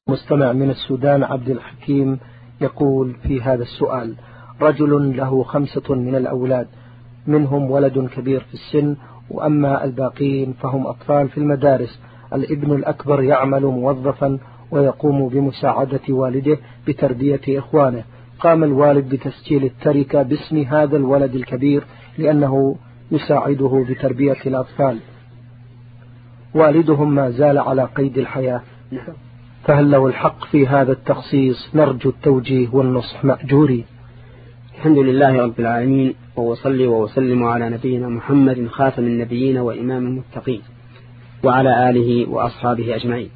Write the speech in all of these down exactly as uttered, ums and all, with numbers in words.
مستمع من السودان عبد الحكيم يقول في هذا السؤال: رجل له خمسة من الأولاد، منهم ولد كبير في السن، وأما الباقين فهم أطفال في المدارس. الابن الأكبر يعمل موظفا ويقوم بمساعدة والده بتربية إخوانه. قام الوالد بتسجيل التركة باسم هذا الولد الكبير لأنه يساعده بتربية الأطفال. والدهم ما زال على قيد الحياة، فهل له الحق في هذا التخصيص؟ نرجو التوجيه والنصح مأجوري. الحمد لله رب العالمين، وصلي وسلم على نبينا محمد خاتم النبيين وإمام المتقين وعلى آله وأصحابه أجمعين.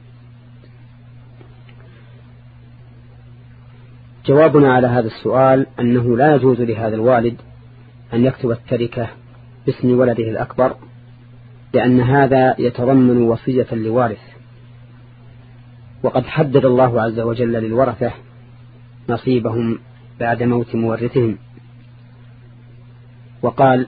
جوابنا على هذا السؤال أنه لا يجوز لهذا الوالد أن يكتب التركة باسم ولده الأكبر، لأن هذا يتضمن وصية لوارث، وقد حدد الله عز وجل للورثة نصيبهم بعد موت مورثهم، وقال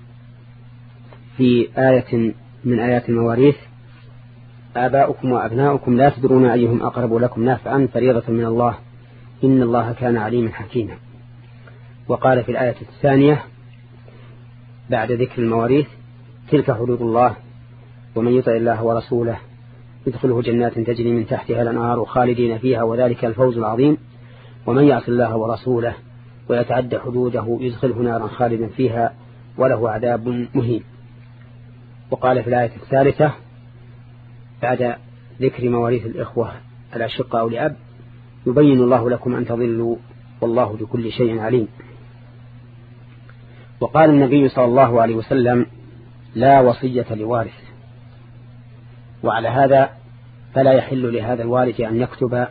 في آية من آيات المواريث: آباؤكم وأبناؤكم لا تدرون أيهم أقرب لكم نافعا فريضة من الله إن الله كان عليما حكيما. وقال في الآية الثانية بعد ذكر المواريث: تلك حدود الله ومن يطع الله ورسوله يدخله جنات تجري من تحتها الأنهار خالدين فيها وذلك الفوز العظيم ومن يعص الله ورسوله ويتعدى حدوده يدخله نارا خالدا فيها وله عذاب مهين. وقال في الآية الثالثة بعد ذكر مواريث الإخوة الأشقاء لأب: يبين الله لكم أن تضلوا والله بكل شيء عليم. وقال النبي صلى الله عليه وسلم: لا وصية لوارث. وعلى هذا فلا يحل لهذا الوالد أن يكتب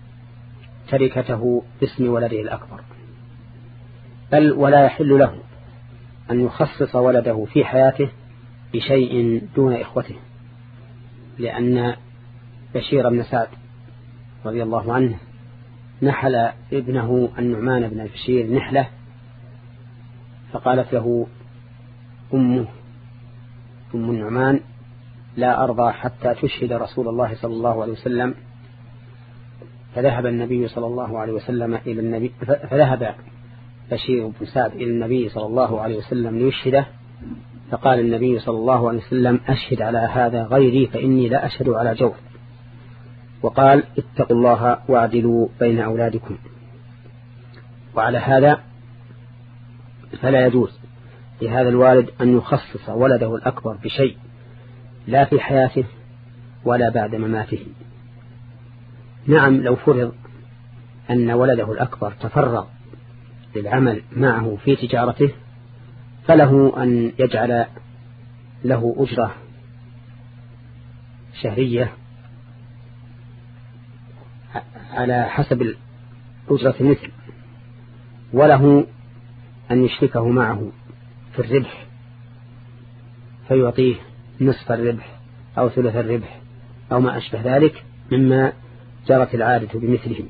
تركته باسم ولده الأكبر، بل ولا يحل له أن يخصص ولده في حياته بشيء دون إخوته، لأن بشير بن سعد رضي الله عنه نحل ابنه النعمان بن البشير نحلة، فقالت له أمه أم النعمان: لا أرضى حتى تشهد رسول الله صلى الله عليه وسلم. فذهب النبي صلى الله عليه وسلم إلى النبي فذهب بشير بن سعد إلى النبي صلى الله عليه وسلم ليشهده، فقال النبي صلى الله عليه وسلم: أشهد على هذا غيري فإني لا أشهد على جور. وقال: اتقوا الله واعدلوا بين أولادكم. وعلى هذا فلا يجوز لهذا الوالد أن يخصص ولده الأكبر بشيء لا في حياته ولا بعد مماته. نعم، لو فرض أن ولده الأكبر تفرغ للعمل معه في تجارته فله أن يجعل له أجرة شهرية على حسب الأجرة مثل، وله أن يشركه معه في الربح فيعطيه نصف الربح أو ثلث الربح أو ما أشبه ذلك مما جرت العادة بمثله.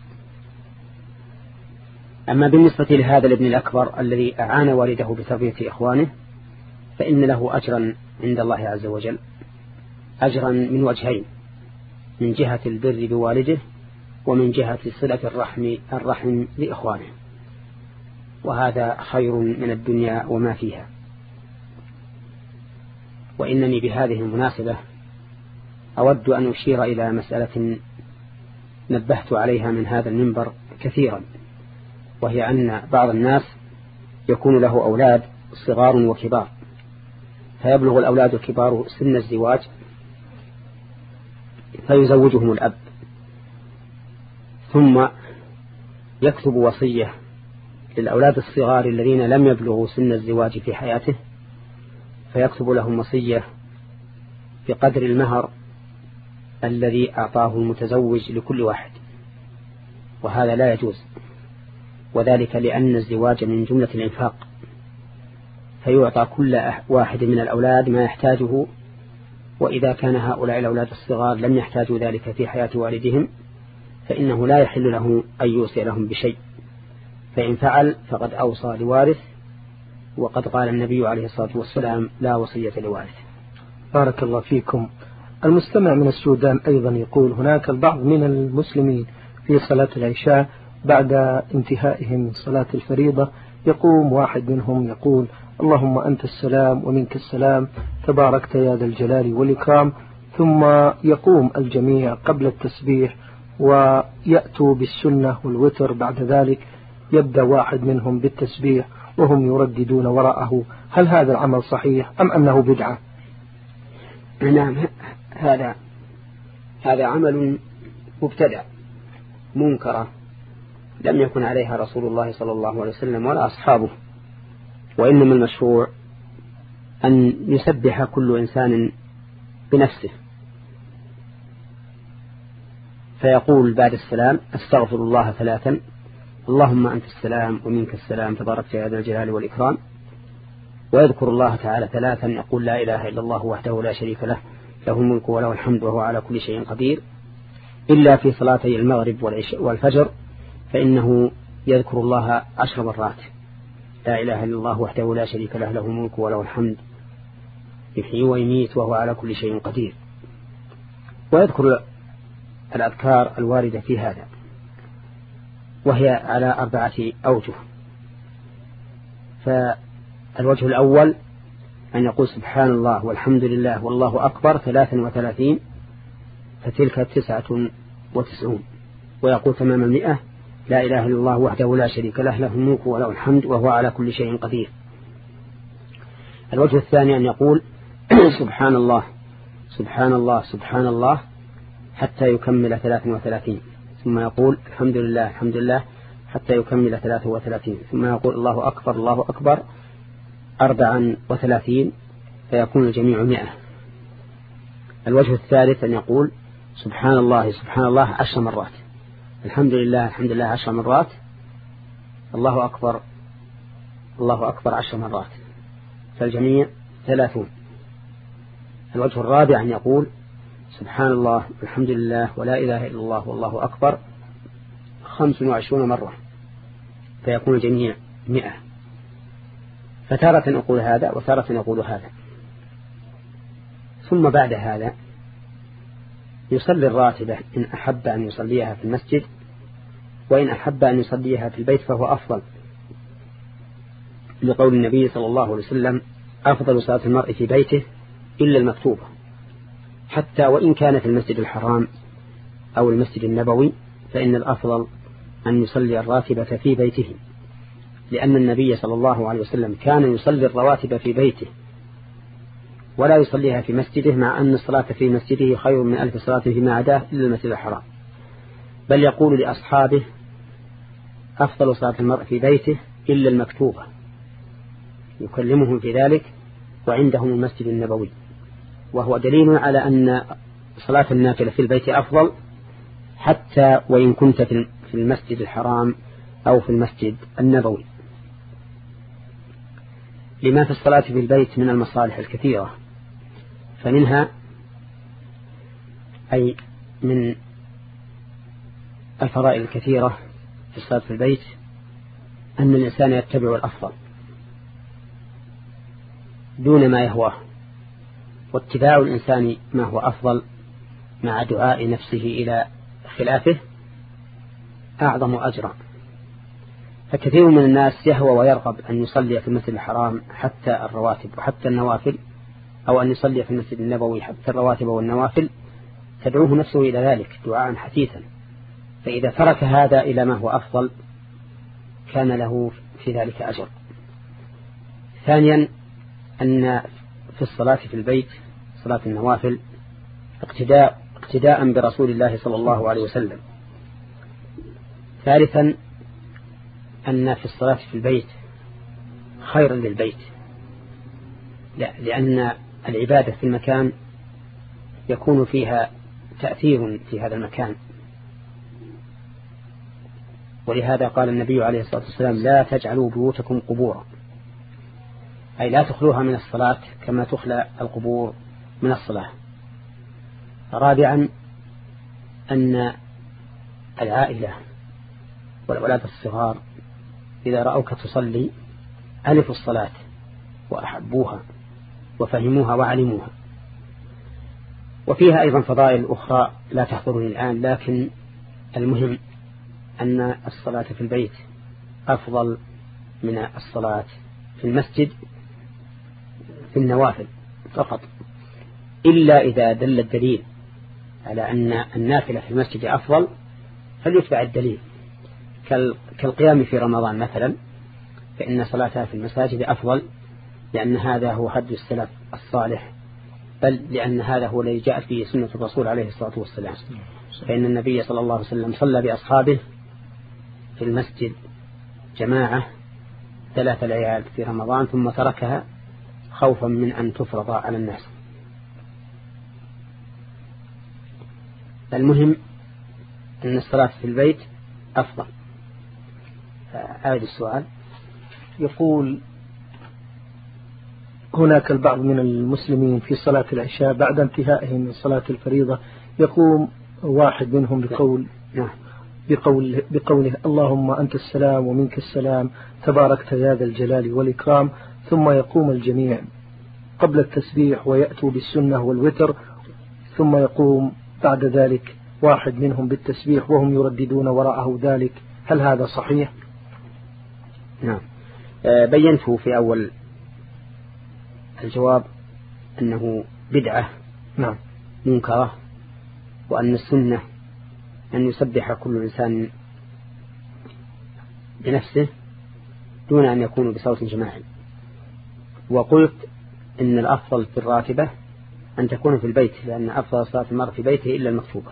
أما بالنسبة لهذا الابن الأكبر الذي أعان والده بتربية إخوانه فإن له أجرا عند الله عز وجل، أجرا من وجهين: من جهة البر بوالده ومن جهة صلة الرحم الرحم لإخوانه، وهذا خير من الدنيا وما فيها. وإنني بهذه المناسبة أود أن أشير إلى مسألة نبهت عليها من هذا المنبر كثيرا، وهي أن بعض الناس يكون له أولاد صغار وكبار، فيبلغ الأولاد الكبار سن الزواج فيزوجهم الأب، ثم يكتب وصية للأولاد الصغار الذين لم يبلغوا سن الزواج في حياته، فيكتب لهم وصية بقدر المهر الذي أعطاه المتزوج لكل واحد، وهذا لا يجوز، وذلك لأن الزواج من جملة الإنفاق، فيعطى كل واحد من الأولاد ما يحتاجه، وإذا كان هؤلاء الأولاد الصغار لم يحتاجوا ذلك في حياة والدهم فإنه لا يحل له أن يوصي لهم بشيء، فإن فعل فقد أوصى لوارث، وقد قال النبي عليه الصلاة والسلام: لا وصية لوارث. بارك الله فيكم. المستمع من السودان أيضا يقول هناك البعض من المسلمين في صلاة العشاء بعد انتهائهم من صلاة الفريضة يقوم واحد منهم يقول اللهم أنت السلام ومنك السلام تباركت يا ذا الجلال والإكرام، ثم يقوم الجميع قبل التسبيح ويأتوا بالسنة والوتر بعد ذلك، يبدأ واحد منهم بالتسبيح وهم يرددون وراءه، هل هذا العمل صحيح أم أنه بدعة؟ نعم، هذا هذا عمل مبتدع منكرة لم يكن عليها رسول الله صلى الله عليه وسلم ولا أصحابه، وإنما المشروع أن يسبح كل إنسان بنفسه، فيقول بعد السلام استغفر الله ثلاثا، اللهم أنت السلام ومنك السلام تبارك يا ذا الجلال والإكرام، ويذكر الله تعالى ثلاثا، يقول لا إله إلا الله وحده لا شريك له له الملك وله الحمد وهو على كل شيء قدير، إلا في صلاتي المغرب والفجر فإنه يذكر الله عشر مرات، لا إله إلا الله وحده لا شريك له له الملك وله الحمد يحيي ويميت وهو على كل شيء قدير، ويذكر الأذكار الواردة في هذا، وهي على أربعة أوجه. فالوجه الأول أن يقول سبحان الله والحمد لله والله أكبر ثلاثا وثلاثين، فتلك تسعة وتسعون، ويقول تمام المئة لا إله إلا الله وحده لا شريك له له الملك وله الحمد وهو على كل شيء قدير. الوجه الثاني أن يقول سبحان الله سبحان الله سبحان الله حتى يكمل ثلاثا وثلاثين، ثم يقول الحمد لله الحمد لله حتى يكمل ثلاثا وثلاثين، ثم يقول الله أكبر الله أكبر أربعا وثلاثين فيكون الجميع مئة. الوجه الثالث أن يقول سبحان الله سبحان الله عشر مرات، الحمد لله الحمد لله عشر مرات، الله أكبر الله أكبر عشر مرات، فالجميع ثلاثون. الوجه الرابع أن يقول سبحان الله والحمد لله ولا إله إلا الله والله أكبر خمس وعشرون مرة، فيكون الجميع مئة. فتارة يقول هذا وتارة يقول هذا. ثم بعد هذا يصلي الراتبة إن أحب أن يصليها في المسجد، وإن أحب أن يصليها في البيت فهو أفضل، لقول النبي صلى الله عليه وسلم أفضل صلاة المرء في بيته إلا المكتوبة، حتى وإن كان في المسجد الحرام أو المسجد النبوي فإن الأفضل أن يصلي الراتبة في بيته، لأن النبي صلى الله عليه وسلم كان يصلي الرواتب في بيته ولا يصليها في مسجده، مع أن الصلاة في مسجده خير من ألف صلاة فيما عداه إلا المسجد الحرام، بل يقول لأصحابه أفضل صلاة المرء في بيته إلا المكتوبة، يكلمهم في ذلك وعندهم المسجد النبوي، وهو دليل على أن صلاة النافلة في البيت أفضل حتى وإن كنت في المسجد الحرام أو في المسجد النبوي، لما في الصلاة في البيت من المصالح الكثيرة. فمنها أي من الفضائل الكثيرة في الصلاة في البيت أن الإنسان يتبع الأفضل دون ما يهواه، واتباع الإنسان ما هو أفضل مع دعاء نفسه إلى خلافه أعظم أجرا. فكثير من الناس يهوى ويرغب أن يصلي في المسجد الحرام حتى الرواتب وحتى النوافل، أو أن يصلي في المسجد النبوي حتى الرواتب والنوافل، تدعوه نفسه إلى ذلك دعاء حثيثا، فإذا ترك هذا إلى ما هو أفضل كان له في ذلك أجر. ثانيا أن في الصلاة في البيت صلاة النوافل اقتداء, اقتداء برسول الله صلى الله عليه وسلم. ثالثا أن في الصلاة في البيت خير للبيت، لا لأن العبادة في المكان يكون فيها تأثير في هذا المكان، ولهذا قال النبي عليه الصلاة والسلام لا تجعلوا بيوتكم قبورا، أي لا تخلوها من الصلاة كما تخلى القبور من الصلاة. رابعا أن العائلة والأولاد الصغار إذا رأوك تصلي ألفوا الصلاة وأحبوها وفهموها وعلموها. وفيها أيضا فضائل أخرى لا تحضرني الآن، لكن المهم أن الصلاة في البيت أفضل من الصلاة في المسجد في النوافل فقط، إلا إذا دل الدليل على أن النافلة في المسجد أفضل فليتبع الدليل، كالقيام في رمضان مثلا، فإن صلاتها في المساجد أفضل، لأن هذا هو هدي السلف الصالح، بل لأن هذا هو الذي جاءت به سنة الرسول عليه الصلاة والسلام. فإن النبي صلى الله عليه وسلم صلى بأصحابه في المسجد جماعة ثلاث ليال في رمضان ثم تركها خوفا من أن تفرض على الناس. المهم أن الصلاة في البيت أفضل. أعد السؤال. يقول هناك البعض من المسلمين في صلاة العشاء بعد انتهائهم من صلاة الفريضة يقوم واحد منهم بقول نعم بقول بقوله اللهم أنت السلام ومنك السلام تباركت يا ذا الجلال والإكرام، ثم يقوم الجميع قبل التسبيح ويأتوا بالسنة والوتر، ثم يقوم بعد ذلك واحد منهم بالتسبيح وهم يرددون وراءه ذلك، هل هذا صحيح؟ نعم. بينته في أول الجواب أنه بدعة نعم منكرة، وأن السنة أن يسبح كل إنسان بنفسه دون أن يكون بصوت جماعي. وقلت إن الأفضل في الراتبة أن تكون في البيت، لأن أفضل صلاة المرء في بيته إلا المكتوبة.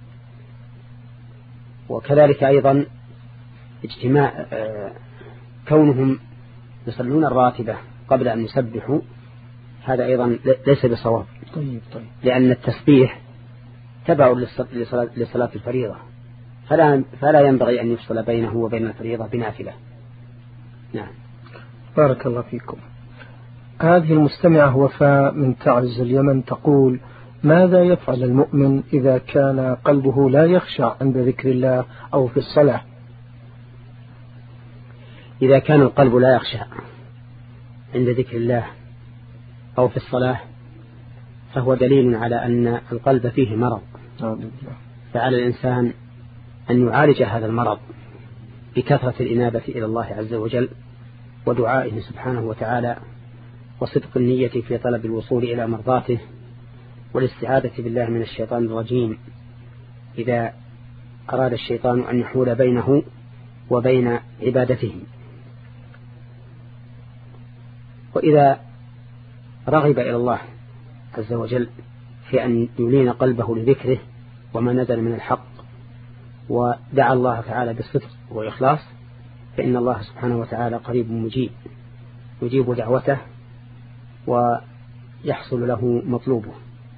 وكذلك أيضا اجتماع كونهم يصلون الراتبة قبل أن يسبحوا هذا أيضا ليس بصواب. طيب طيب. لأن التسبيح تبع لصلاة, لصلاة الفريضة، فلا, فلا ينبغي أن يفصل بينه وبين الفريضة بنافلة. نعم. بارك الله فيكم. هذه المستمعة وفاء من تعز اليمن تقول ماذا يفعل المؤمن إذا كان قلبه لا يخشع عند ذكر الله أو في الصلاة؟ إذا كان القلب لا يخشع عند ذكر الله أو في الصلاة فهو دليل على أن القلب فيه مرض، فعلى الإنسان أن يعالج هذا المرض بكثرة الإنابة إلى الله عز وجل ودعائه سبحانه وتعالى وصدق النية في طلب الوصول إلى مرضاته والاستعاذة بالله من الشيطان الرجيم إذا أراد الشيطان أن يحول بينه وبين عبادته. وإذا رغب إلى الله عز وجل في أن يلين قلبه لذكره وما نزل من الحق ودعا الله تعالى بالصدق وإخلاص فإن الله سبحانه وتعالى قريب مجيب يجيب دعوته ويحصل له مطلوبه.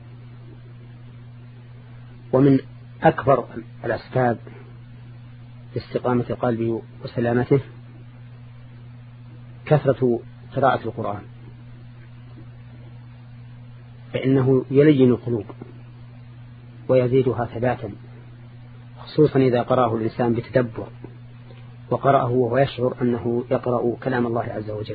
ومن أكبر الأسباب لاستقامة قلبه وسلامته كثرة قراءة القرآن، فإنه يلين القلوب ويزيدها ثباتا، خصوصا إذا قرأه الإنسان بتدبر وقرأه وهو يشعر أنه يقرأ كلام الله عز وجل،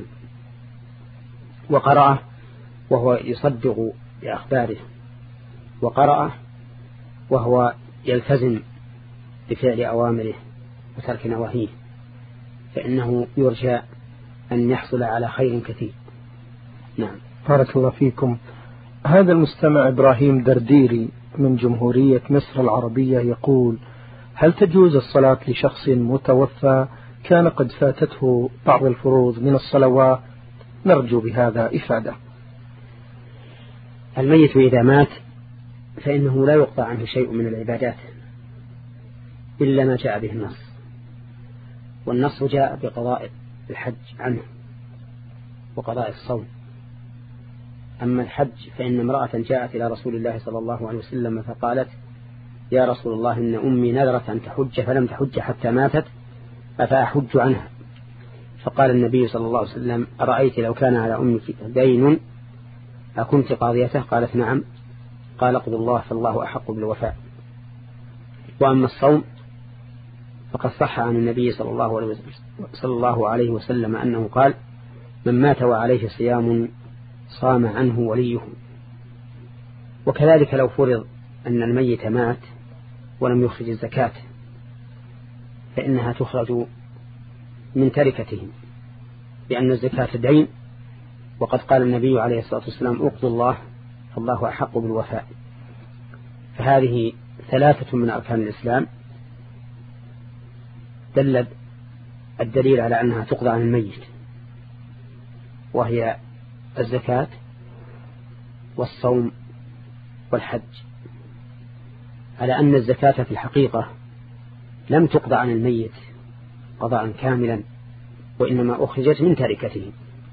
وقرأه وهو يصدق بأخباره، وقرأه وهو يلتزم بفعل أوامره وترك نواهيه، فإنه يرجى أن يحصل على خير كثير. نعم. بارك الله فيكم. هذا المستمع إبراهيم درديري من جمهورية مصر العربية يقول هل تجوز الصلاة لشخص متوفى كان قد فاتته بعض الفروض من الصلوات؟ نرجو بهذا إفادة. الميت إذا مات فإنه لا يقطع عنه شيء من العبادات إلا ما جاء به النص، والنص جاء بقضاء الحج عنه وقضاء الصوم. أما الحج فإن امرأة جاءت إلى رسول الله صلى الله عليه وسلم فقالت يا رسول الله إن أمي نذرت أن تحج فلم تحج حتى ماتت أفأحج عنها؟ فقال النبي صلى الله عليه وسلم أرأيت لو كان على أمك دين أكنت قاضيته؟ قالت نعم. قال اقض الله فالله أحق بالوفاء. وأما الصوم فقد صح عن النبي صلى الله عليه وسلم, صلى الله عليه وسلم أنه قال من مات وعليه صيام صام عنه وليه. وكذلك لو فرض أن الميت مات ولم يخرج الزكاة فإنها تخرج من تركتهم، لأن الزكاة دين، وقد قال النبي عليه الصلاة والسلام اقضوا الله فالله أحق بالوفاء. فهذه ثلاثة من أركان الإسلام دل الدليل على أنها تقضى عن الميت، وهي الزكاة والصوم والحج، على أن الزكاة في الحقيقة لم تقضى عن الميت قضاء كاملا، وإنما أخرجت من تركته.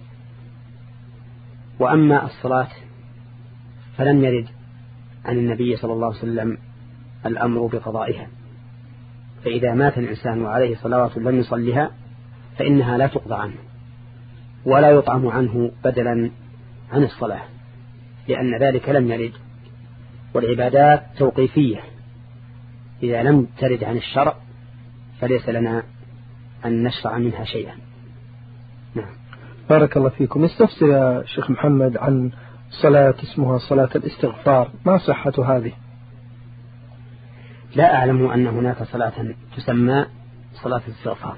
وأما الصلاة فلم يرد عن النبي صلى الله عليه وسلم الأمر بقضائها، فإذا مات الإنسان وعليه صلوات لم يصلها فإنها لا تقضى عنه ولا يطعم عنه بدلا عن الصلاة، لأن ذلك لم يرد. والعبادات توقيفية، إذا لم ترد عن الشرع فليس لنا أن نشرع منها شيئا. نعم. بارك الله فيكم. استفسر يا شيخ محمد عن صلاة اسمها صلاة الاستغفار، ما صحة هذه؟ لا أعلم أن هناك صلاة تسمى صلاة الاستغفار،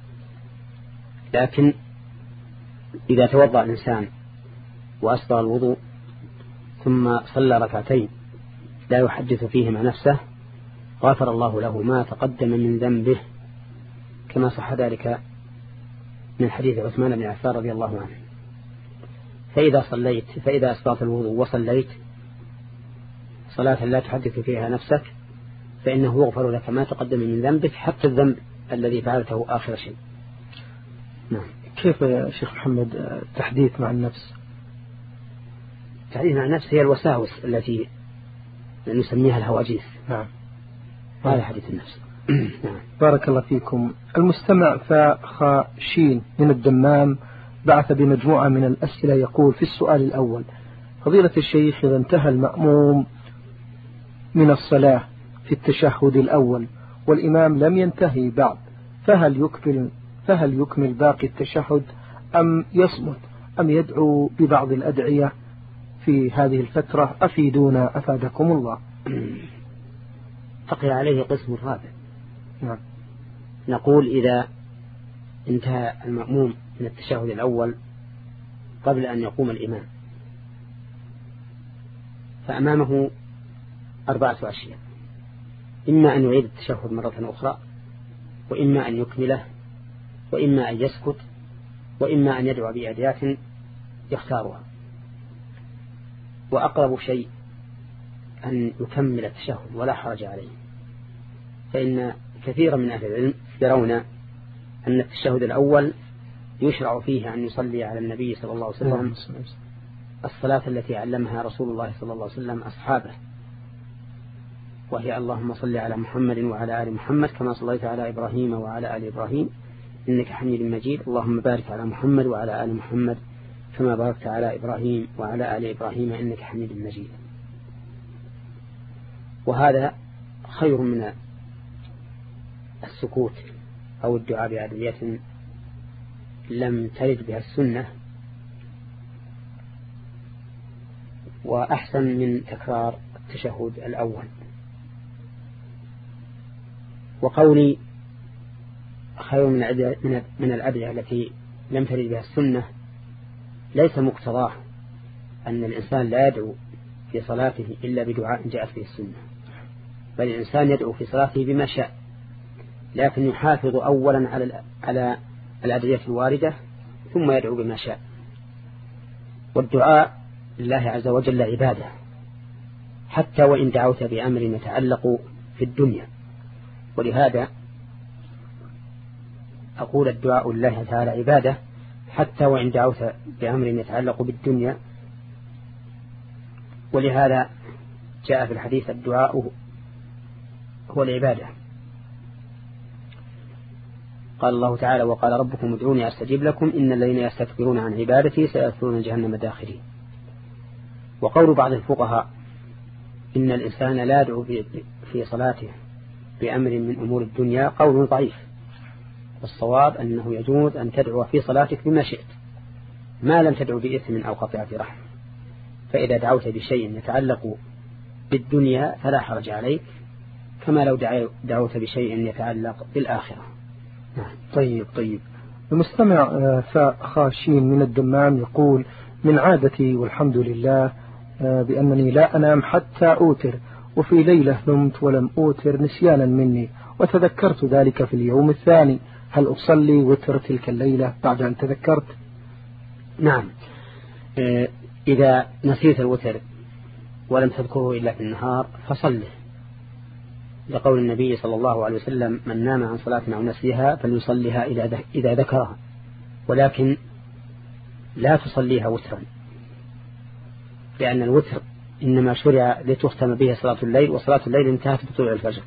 لكن إذا توضأ الإنسان وأسبغ الوضوء ثم صلى ركعتين لا يحدث فيهما نفسه غفر الله له ما تقدم من ذنبه، كما صح ذلك من حديث عثمان بن عفان رضي الله عنه. فإذا صليت فإذا أسبغت الوضوء وصليت صلاة لا تحدث فيها نفسك فإنه يغفر لك ما تقدم من ذنبك، حتى الذنب الذي فعلته آخر شيء. نعم. كيف يا شيخ محمد التحديث مع النفس؟ التحديث مع النفس هي الوساوس التي نسميها الهواجيس. نعم. هذا حديث النفس. نعم. بارك الله فيكم. المستمع فخاشين من الدمام بعث بمجموعة من الأسئلة، يقول في السؤال الأول: فضيلة الشيخ، إذا انتهى المأموم من الصلاة في التشهد الأول والإمام لم ينتهي بعد، فهل يكمل فهل يكمل باقي التشهد أم يصمت أم يدعو ببعض الأدعية في هذه الفترة؟ أفيدونا أفادكم الله. بقي عليه قسم رابع. نعم. نقول إذا انتهى المأموم من التشهد الأول قبل أن يقوم الإمام فأمامه أربعة أشياء: إما أن يعيد التشهد مرة أخرى، وإما أن يكمله، وإما أن يسكت، وإما أن يدعو بأدعيات يختارها. وأقرب شيء أن يكمل التشهد ولا حرج عليه، فإن كثيرا من أهل العلم يرون أن التشهد الأول يشرع فيه أن يصلي على النبي صلى الله عليه وسلم الصلاة التي علمها رسول الله صلى الله عليه وسلم أصحابه، وهي اللهم صل على محمد وعلى آل محمد كما صليت على إبراهيم وعلى آل إبراهيم إنك حميد مجيد، اللهم بارك على محمد وعلى آل محمد كما باركت على إبراهيم وعلى آل إبراهيم إنك حميد مجيد. وهذا خير من السكوت أو الدعاء بأدعية لم ترد بها السنة، وأحسن من تكرار التشهد الأول. وقولي خير من من الأدعية التي لم ترد بها السنة ليس مقتضاه أن الإنسان لا يدعو في صلاته إلا بدعاء جاءت به السنة، بل الإنسان يدعو في صلاته بما شاء، لكن يحافظ أولا على على الأدعية الواردة ثم يدعو بما شاء. والدعاء لله عز وجل عبادة، حتى وإن دعوت بأمر يتعلق في الدنيا. ولهذا أقول الدعاء لله تعالى عبادة حتى وإن دعوت بأمر يتعلق بالدنيا. ولهذا جاء في الحديث الدعاء هو العبادة. قال الله تعالى: وقال ربكم ادعوني أستجيب لكم إن الذين يستكبرون عن عبادتي سيدخلون جهنم داخرين. وقول بعض الفقهاء إن الإنسان لا يدعو في صلاته بأمر من أمور الدنيا قول ضعيف، والصواب أنه يجوز أن تدعو في صلاتك بما شئت ما لم تدعو بإثم أو قطيعة رحم. فإذا دعوت بشيء يتعلق بالدنيا فلا حرج عليك، كما لو دعوت بشيء يتعلق بالآخرة. طيب طيب. المستمع خاشين من الدمام يقول: من عادتي والحمد لله بأنني لا أنام حتى أوتر، وفي ليلة نمت ولم أوتر نسيانا مني، وتذكرت ذلك في اليوم الثاني، هل أصلي وتر تلك الليلة بعد أن تذكرت؟ نعم، إذا نسيت الوتر ولم تذكره إلا في النهار فصله، لقول النبي صلى الله عليه وسلم: من نام عن صلاة أو نسيها فليصليها إذا ذكرها، ولكن لا تصليها وترا، لأن الوتر إنما شرع لتختم به صلاة الليل، وصلاة الليل انتهت بطلوع الفجر،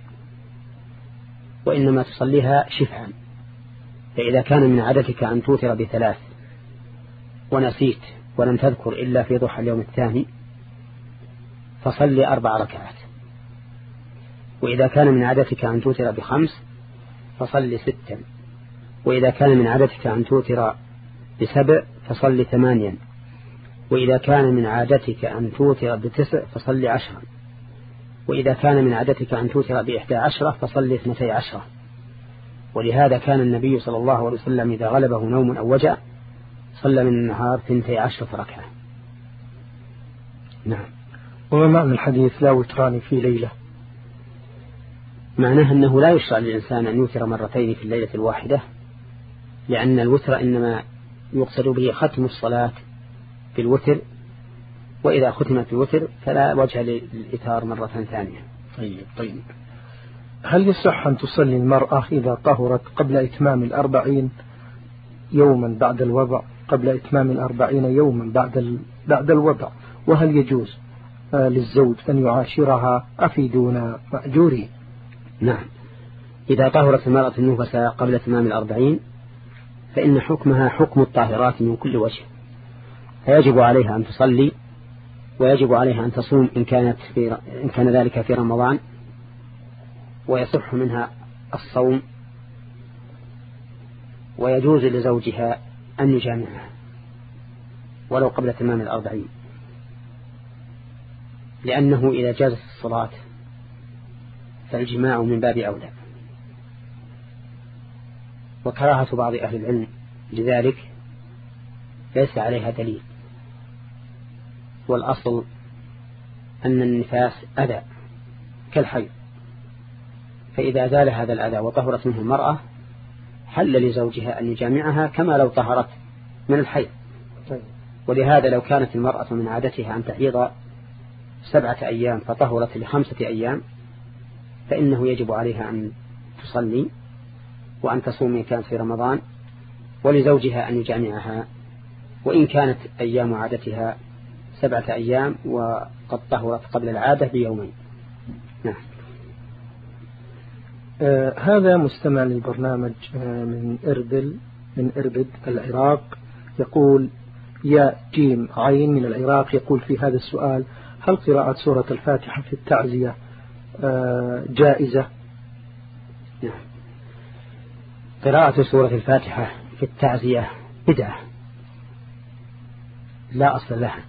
وإنما تصليها شفعا. فإذا كان من عادتك أن توتر بثلاث ونسيت ولم تذكر إلا في ضحى اليوم الثاني فصلي أربع ركعات، وإذا كان من عادتك أن توتر بخمس فصلي ستا، وإذا كان من عادتك أن توتر بسبع فصلي ثمانيا، وإذا كان من عادتك أن توتر بتسع فصلي عشرا، وإذا كان من عادتك أن توتر بإحدى عشرة فصلي اثنتي عشرة. ولهذا كان النبي صلى الله عليه وسلم إذا غلبه نوم أو وجع صلى من النهار ثنتي عشرة ركعة. نعم. وما معنى الحديث لا وتران في ليلة؟ معناه أنه لا يشرع للإنسان أن يوتر مرتين في الليلة الواحدة، لأن الوتر إنما يقصد به ختم الصلاة في الوتر، وإذا ختمت الوتر فلا وجه للإثار مرة ثانية. طيب طيب. هل يصح أن تصلي المرأة إذا طهرت قبل إتمام الأربعين يوما بعد الوضع قبل إتمام الأربعين يوما بعد بعد الوضع، وهل يجوز آه للزوج أن يعاشرها؟ أفيدونا مأجورين. نعم، إذا طهرت المرأة النفس قبل إتمام الأربعين فإن حكمها حكم الطاهرات من كل وجه، فيجب عليها أن تصلي، ويجب عليها أن تصوم إن كانت في إن كان ذلك في رمضان، ويصح منها الصوم، ويجوز لزوجها أن يجامعها ولو قبل تمام الأربعين، لأنه إذا جازت الصلاة فالجماع من باب أولى. وكراهة بعض أهل العلم لذلك ليس عليها دليل، والأصل أن النفاس أذى كالحيض، فإذا زال هذا الأذى وطهرت منه المرأة حل لزوجها أن يجامعها كما لو طهرت من الحيض. ولهذا لو كانت المرأة من عادتها أن تحيض سبعة أيام فطهرت لخمسة أيام فإنه يجب عليها أن تصلي وأن تصوم إن كانت في رمضان، ولزوجها أن يجامعها وإن كانت أيام عادتها سبعة أيام وقد طهرت قبل العادة بيومين. نعم. آه هذا مستمع للبرنامج آه من إربل من إربد العراق، يقول: يا جيم عين من العراق، يقول في هذا السؤال: هل قراءة سورة الفاتحة في التعزية آه جائزة؟ نعم. قراءة سورة الفاتحة في التعزية بدعة لا أصل لها،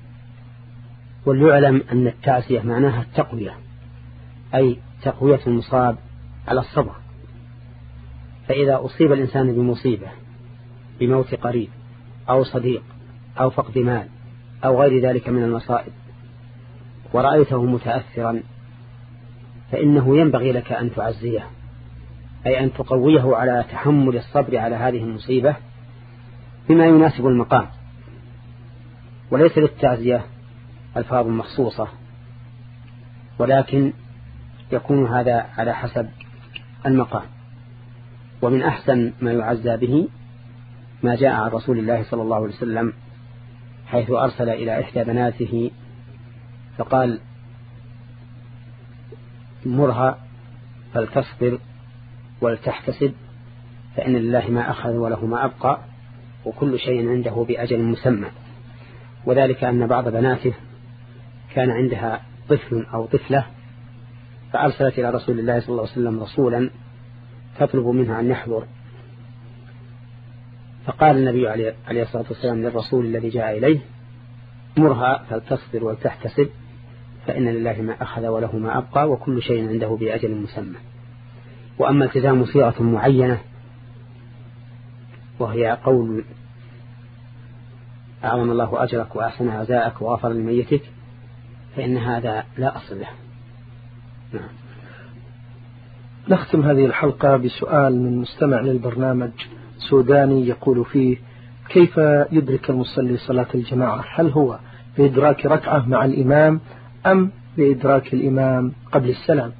وليعلم أن التعزية معناها التقوية، أي تقوية المصاب على الصبر. فإذا أصيب الإنسان بمصيبة بموت قريب أو صديق أو فقد مال أو غير ذلك من المصائب ورأيته متأثرا فإنه ينبغي لك أن تعزيه، أي أن تقويه على تحمل الصبر على هذه المصيبة بما يناسب المقام. وليس للتعزية ألفاظ مخصوصة، ولكن يكون هذا على حسب المقام. ومن أحسن ما يعزى به ما جاء عن رسول الله صلى الله عليه وسلم حيث أرسل إلى إحدى بناته فقال: مرها فلتصبر ولتحتسب، فإن لله ما أخذ وله ما أبقى وكل شيء عنده بأجل مسمى. وذلك أن بعض بناته كان عندها طفل أو طفلة، فأرسلت إلى رسول الله صلى الله عليه وسلم رسولا تطلب منها أن يحضر، فقال النبي عليه الصلاة والسلام للرسول الذي جاء إليه: مرها فلتصبر ولتحتسب، فإن لله ما أخذ وله ما أبقى وكل شيء عنده بأجل مسمى. وأما التزام صيغة معينة وهي قول أعظم الله أجرك وأحسن عزاءك وغفر لميتك فإن هذا لا أصل له. نعم. نختم هذه الحلقة بسؤال من مستمع للبرنامج سوداني يقول فيه: كيف يدرك المصلي صلاة الجماعة؟ هل هو بإدراك ركعة مع الإمام أم بإدراك الإمام قبل السلام؟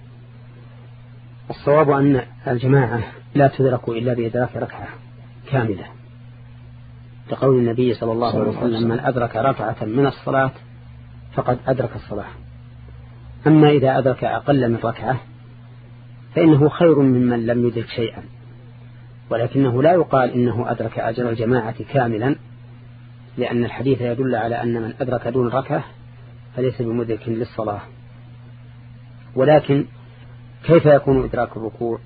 الصواب أن الجماعة لا تدرك إلا بإدراك ركعة كاملة، لقول النبي صلى الله عليه وسلم: من أدرك ركعة من الصلاة فقد أدرك الصلاة. أما إذا أدرك أقل من ركعة فإنه خير ممن لم يدرك شيئا، ولكنه لا يقال إنه أدرك أجر الجماعة كاملا، لأن الحديث يدل على أن من أدرك دون ركعة فليس بمدرك للصلاة. ولكن كيف يكون إدراك الركوع؟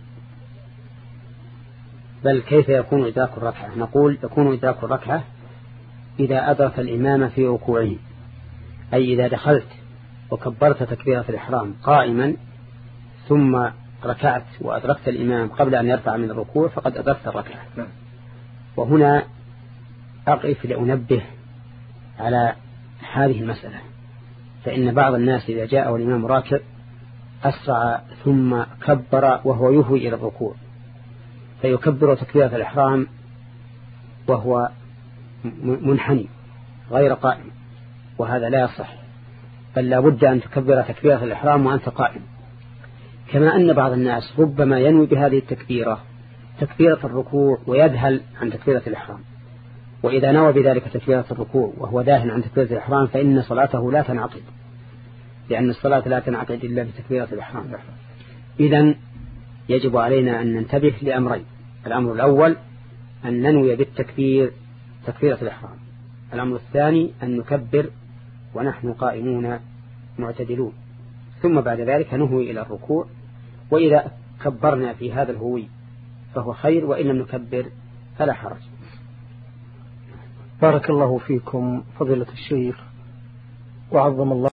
بل كيف يكون إدراك الركعة؟ نقول يكون إدراك الركعة إذا أدرك الإمام في ركوعه، أي إذا دخلت وكبرت تكبيرة الإحرام قائما ثم ركعت وأدركت الإمام قبل أن يرفع من الركوع فقد أدركت الركعة. وهنا أقف لأنبه على هذه المسألة، فإن بعض الناس إذا جاء والإمام راكع أسرع ثم كبر وهو يهوي إلى الركوع، فيكبر تكبيرة الإحرام وهو منحني غير قائم، وهذا لا يصح، بل لا بد أن تكبر تكبيرة الإحرام وأنت قائم. كما أن بعض الناس ربما ينوي بهذه التكبيرة تكبيرة الركوع ويذهل عن تكبيرة الإحرام، وإذا نوى بذلك تكبيرة الركوع وهو داهن عن تكبيرة الإحرام فإن صلاته لا تنعقد، لأن الصلاة لا تنعقد إلا بتكبيرة الإحرام. إذن يجب علينا أن ننتبه لأمرين: الأمر الأول أن ننوي بالتكبير تكبيرة الإحرام، الأمر الثاني أن نكبر ونحن قائمون معتدلون، ثم بعد ذلك نهوي إلى الركوع، وإذا كبرنا في هذا الهوي فهو خير، وإن لم نكبر فلا حرج. بارك الله فيكم فضيلة الشيخ وعظم الله